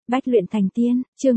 Bách luyện thành tiên, chương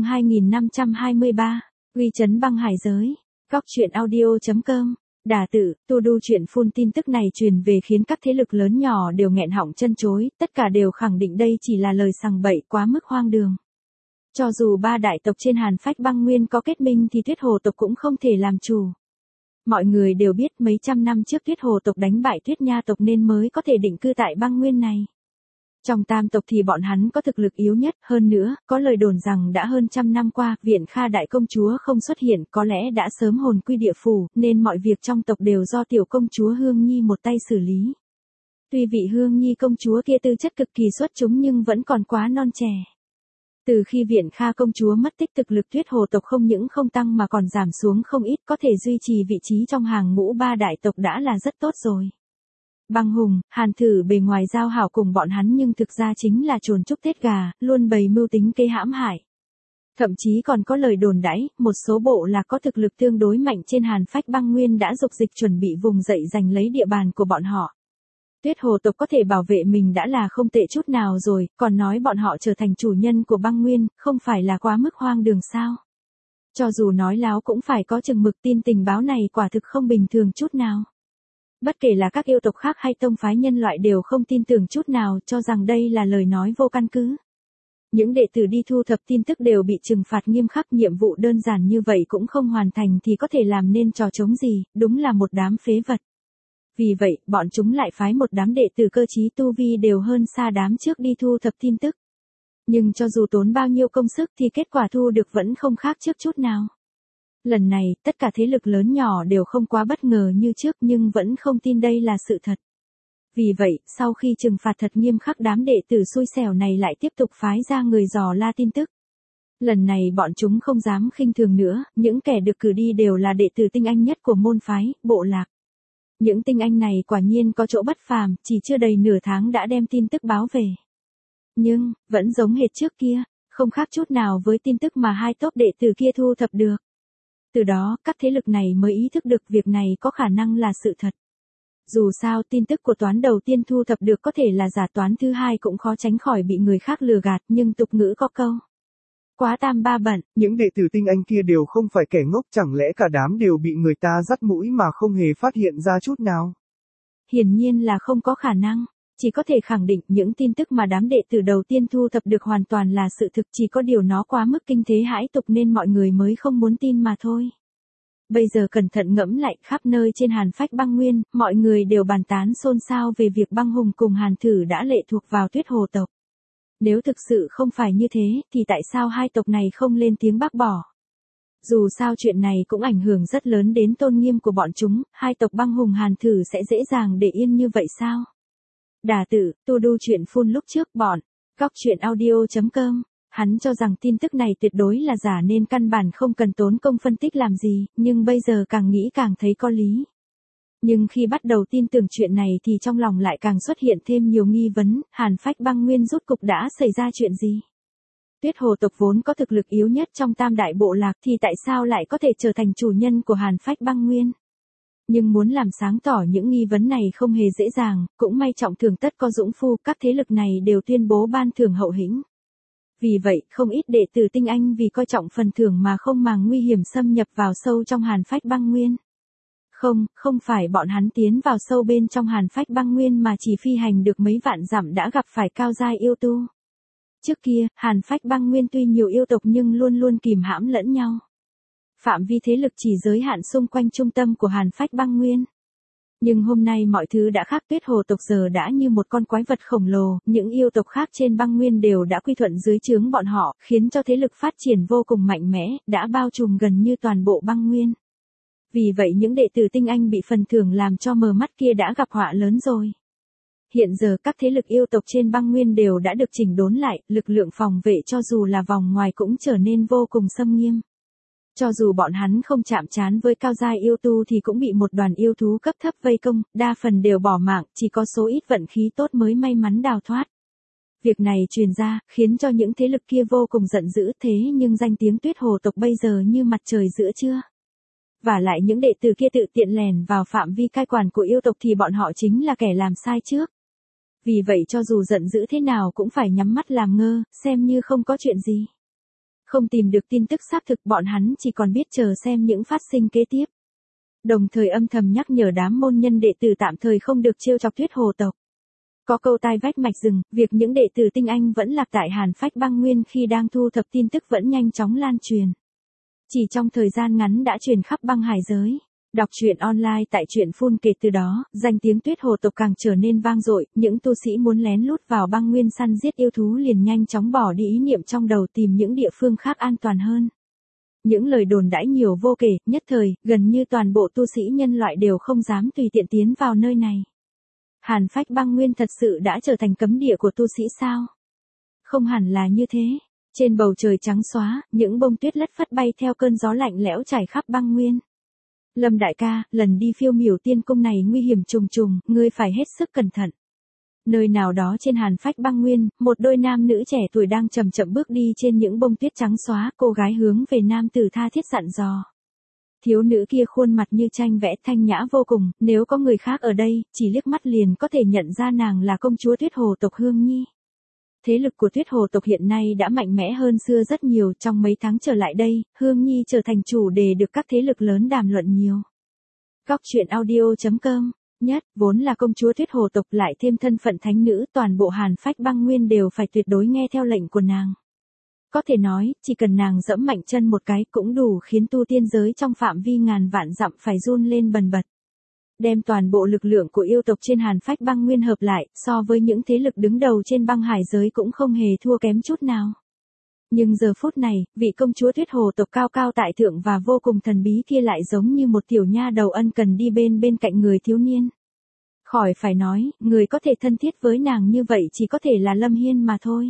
2523, uy chấn băng hải giới. Góc truyện audio.com. Đả tử, tu đu chuyện phun tin tức này truyền về khiến các thế lực lớn nhỏ đều nghẹn họng chân chối, tất cả đều khẳng định đây chỉ là lời sằng bậy quá mức hoang đường. Cho dù ba đại tộc trên Hàn Phách băng nguyên có kết minh thì Tuyết Hồ tộc cũng không thể làm chủ. Mọi người đều biết mấy trăm năm trước Tuyết Hồ tộc đánh bại Tuyết Nha tộc nên mới có thể định cư tại băng nguyên này. Trong tam tộc thì bọn hắn có thực lực yếu nhất, hơn nữa, có lời đồn rằng đã hơn trăm năm qua, Viện Kha đại công chúa không xuất hiện, có lẽ đã sớm hồn quy địa phủ, nên mọi việc trong tộc đều do tiểu công chúa Hương Nhi một tay xử lý. Tuy vị Hương Nhi công chúa kia tư chất cực kỳ xuất chúng nhưng vẫn còn quá non trẻ. Từ khi Viện Kha công chúa mất tích, thực lực Tuyết Hồ tộc không những không tăng mà còn giảm xuống không ít, có thể duy trì vị trí trong hàng ngũ ba đại tộc đã là rất tốt rồi. Băng Hùng, Hàn Thử bề ngoài giao hảo cùng bọn hắn nhưng thực ra chính là trồn chúc Tết gà, luôn bày mưu tính kế hãm hại. Thậm chí còn có lời đồn đãi, một số bộ lạc có thực lực tương đối mạnh trên Hàn Phách băng nguyên đã dục dịch chuẩn bị vùng dậy giành lấy địa bàn của bọn họ. Tuyết Hồ tộc có thể bảo vệ mình đã là không tệ chút nào rồi, còn nói bọn họ trở thành chủ nhân của băng nguyên, không phải là quá mức hoang đường sao? Cho dù nói láo cũng phải có chừng mực, tin tình báo này quả thực không bình thường chút nào. Bất kể là các yêu tộc khác hay tông phái nhân loại đều không tin tưởng chút nào, cho rằng đây là lời nói vô căn cứ. Những đệ tử đi thu thập tin tức đều bị trừng phạt nghiêm khắc, nhiệm vụ đơn giản như vậy cũng không hoàn thành thì có thể làm nên trò trống gì, đúng là một đám phế vật. Vì vậy, bọn chúng lại phái một đám đệ tử cơ trí tu vi đều hơn xa đám trước đi thu thập tin tức. Nhưng cho dù tốn bao nhiêu công sức thì kết quả thu được vẫn không khác trước chút nào. Lần này, tất cả thế lực lớn nhỏ đều không quá bất ngờ như trước nhưng vẫn không tin đây là sự thật. Vì vậy, sau khi trừng phạt thật nghiêm khắc, đám đệ tử xui xẻo này lại tiếp tục phái ra người dò la tin tức. Lần này bọn chúng không dám khinh thường nữa, những kẻ được cử đi đều là đệ tử tinh anh nhất của môn phái, bộ lạc. Những tinh anh này quả nhiên có chỗ bất phàm, chỉ chưa đầy nửa tháng đã đem tin tức báo về. Nhưng, vẫn giống hệt trước kia, không khác chút nào với tin tức mà hai tốp đệ tử kia thu thập được. Từ đó, các thế lực này mới ý thức được việc này có khả năng là sự thật. Dù sao, tin tức của toán đầu tiên thu thập được có thể là giả, toán thứ hai cũng khó tránh khỏi bị người khác lừa gạt, nhưng tục ngữ có câu. Quá tam ba bận. Những đệ tử tinh anh kia đều không phải kẻ ngốc, chẳng lẽ cả đám đều bị người ta dắt mũi mà không hề phát hiện ra chút nào? Hiển nhiên là không có khả năng. Chỉ có thể khẳng định những tin tức mà đám đệ tử đầu tiên thu thập được hoàn toàn là sự thực, chỉ có điều nó quá mức kinh thế hãi tục nên mọi người mới không muốn tin mà thôi. Bây giờ cẩn thận ngẫm lại, khắp nơi trên Hàn Phách băng nguyên, mọi người đều bàn tán xôn xao về việc Băng Hùng cùng Hàn Thử đã lệ thuộc vào Tuyết Hồ tộc. Nếu thực sự không phải như thế, thì tại sao hai tộc này không lên tiếng bác bỏ? Dù sao chuyện này cũng ảnh hưởng rất lớn đến tôn nghiêm của bọn chúng, hai tộc Băng Hùng Hàn Thử sẽ dễ dàng để yên như vậy sao? Đả tử, tu đu chuyện phun lúc trước bọn. Góc truyện audio.com. Hắn cho rằng tin tức này tuyệt đối là giả nên căn bản không cần tốn công phân tích làm gì, nhưng bây giờ càng nghĩ càng thấy có lý. Nhưng khi bắt đầu tin tưởng chuyện này thì trong lòng lại càng xuất hiện thêm nhiều nghi vấn, Hàn Phách băng nguyên rốt cục đã xảy ra chuyện gì? Tuyết Hồ tộc vốn có thực lực yếu nhất trong tam đại bộ lạc thì tại sao lại có thể trở thành chủ nhân của Hàn Phách băng nguyên? Nhưng muốn làm sáng tỏ những nghi vấn này không hề dễ dàng, cũng may trọng thưởng tất có dũng phu, các thế lực này đều tuyên bố ban thưởng hậu hĩnh. Vì vậy, không ít đệ tử tinh anh vì coi trọng phần thưởng mà không màng nguy hiểm xâm nhập vào sâu trong Hàn Phách băng nguyên. Không phải bọn hắn tiến vào sâu bên trong Hàn Phách băng nguyên mà chỉ phi hành được mấy vạn dặm đã gặp phải cao giai yêu tu. Trước kia, Hàn Phách băng nguyên tuy nhiều yêu tộc nhưng luôn luôn kìm hãm lẫn nhau. Phạm vi thế lực chỉ giới hạn xung quanh trung tâm của Hàn Phách băng nguyên. Nhưng hôm nay mọi thứ đã khác, Tuyết Hồ tộc giờ đã như một con quái vật khổng lồ, những yêu tộc khác trên băng nguyên đều đã quy thuận dưới trướng bọn họ, khiến cho thế lực phát triển vô cùng mạnh mẽ, đã bao trùm gần như toàn bộ băng nguyên. Vì vậy những đệ tử tinh anh bị phần thưởng làm cho mờ mắt kia đã gặp họa lớn rồi. Hiện giờ các thế lực yêu tộc trên băng nguyên đều đã được chỉnh đốn lại, lực lượng phòng vệ cho dù là vòng ngoài cũng trở nên vô cùng xâm nghiêm. Cho dù bọn hắn không chạm trán với cao giai yêu tu thì cũng bị một đoàn yêu thú cấp thấp vây công, đa phần đều bỏ mạng, chỉ có số ít vận khí tốt mới may mắn đào thoát. Việc này truyền ra, khiến cho những thế lực kia vô cùng giận dữ, thế nhưng danh tiếng Tuyết Hồ tộc bây giờ như mặt trời giữa trưa. Và lại những đệ tử kia tự tiện lèn vào phạm vi cai quản của yêu tộc thì bọn họ chính là kẻ làm sai trước. vì vậy cho dù giận dữ thế nào cũng phải nhắm mắt làm ngơ, xem như không có chuyện gì. Không tìm được tin tức xác thực, bọn hắn chỉ còn biết chờ xem những phát sinh kế tiếp. Đồng thời âm thầm nhắc nhở đám môn nhân đệ tử tạm thời không được trêu chọc Tuyết Hồ tộc. Có câu tai vách mạch rừng, việc những đệ tử tinh anh vẫn lạc tại Hàn Phách Băng Nguyên khi đang thu thập tin tức vẫn nhanh chóng lan truyền. Chỉ trong thời gian ngắn đã truyền khắp băng hải giới. Đọc truyện online tại truyện Phun kể từ đó, danh tiếng Tuyết Hồ tộc càng trở nên vang dội, những tu sĩ muốn lén lút vào băng nguyên săn giết yêu thú liền nhanh chóng bỏ đi ý niệm trong đầu tìm những địa phương khác an toàn hơn. Những lời đồn đãi nhiều vô kể, nhất thời, gần như toàn bộ tu sĩ nhân loại đều không dám tùy tiện tiến vào nơi này. Hàn Phách Băng Nguyên thật sự đã trở thành cấm địa của tu sĩ sao? Không hẳn là như thế. Trên bầu trời trắng xóa, những bông tuyết lất phất bay theo cơn gió lạnh lẽo trải khắp băng nguyên. Lâm đại ca, lần đi Phiêu Miểu Tiên Cung này nguy hiểm trùng trùng, ngươi phải hết sức cẩn thận. Nơi nào đó trên Hàn Phách Băng Nguyên, một đôi nam nữ trẻ tuổi đang chậm chậm bước đi trên những bông tuyết trắng xóa, cô gái hướng về nam tử tha thiết dặn dò. Thiếu nữ kia khuôn mặt như tranh vẽ thanh nhã vô cùng, nếu có người khác ở đây, chỉ liếc mắt liền có thể nhận ra nàng là công chúa Tuyết Hồ tộc Hương Nhi. Thế lực của Tuyết Hồ tộc hiện nay đã mạnh mẽ hơn xưa rất nhiều, trong mấy tháng trở lại đây, Hương Nhi trở thành chủ đề được các thế lực lớn đàm luận nhiều. Góc truyện audio.com, nhất, vốn là công chúa Tuyết Hồ tộc lại thêm thân phận thánh nữ, toàn bộ Hàn Phách Băng Nguyên đều phải tuyệt đối nghe theo lệnh của nàng. Có thể nói, chỉ cần nàng giẫm mạnh chân một cái cũng đủ khiến tu tiên giới trong phạm vi ngàn vạn dặm phải run lên bần bật. Đem toàn bộ lực lượng của yêu tộc trên Hàn Phách Băng Nguyên hợp lại, so với những thế lực đứng đầu trên băng hải giới cũng không hề thua kém chút nào. Nhưng giờ phút này, vị công chúa Tuyết Hồ tộc cao cao tại thượng và vô cùng thần bí kia lại giống như một tiểu nha đầu ân cần đi bên cạnh người thiếu niên. Khỏi phải nói, người có thể thân thiết với nàng như vậy chỉ có thể là Lâm Hiên mà thôi.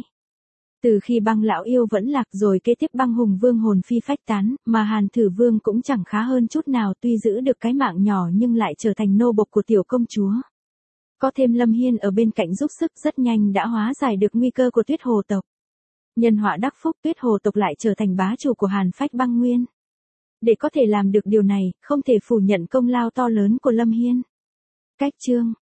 Từ khi băng lão yêu vẫn lạc rồi kế tiếp băng hùng vương hồn phi phách tán, mà Hàn Thử Vương cũng chẳng khá hơn chút nào, tuy giữ được cái mạng nhỏ nhưng lại trở thành nô bộc của tiểu công chúa. Có thêm Lâm Hiên ở bên cạnh giúp sức rất nhanh đã hóa giải được nguy cơ của Tuyết Hồ tộc. Nhân họa đắc phúc, Tuyết Hồ tộc lại trở thành bá chủ của Hàn Phách Băng Nguyên. Để có thể làm được điều này, không thể phủ nhận công lao to lớn của Lâm Hiên. Cách chương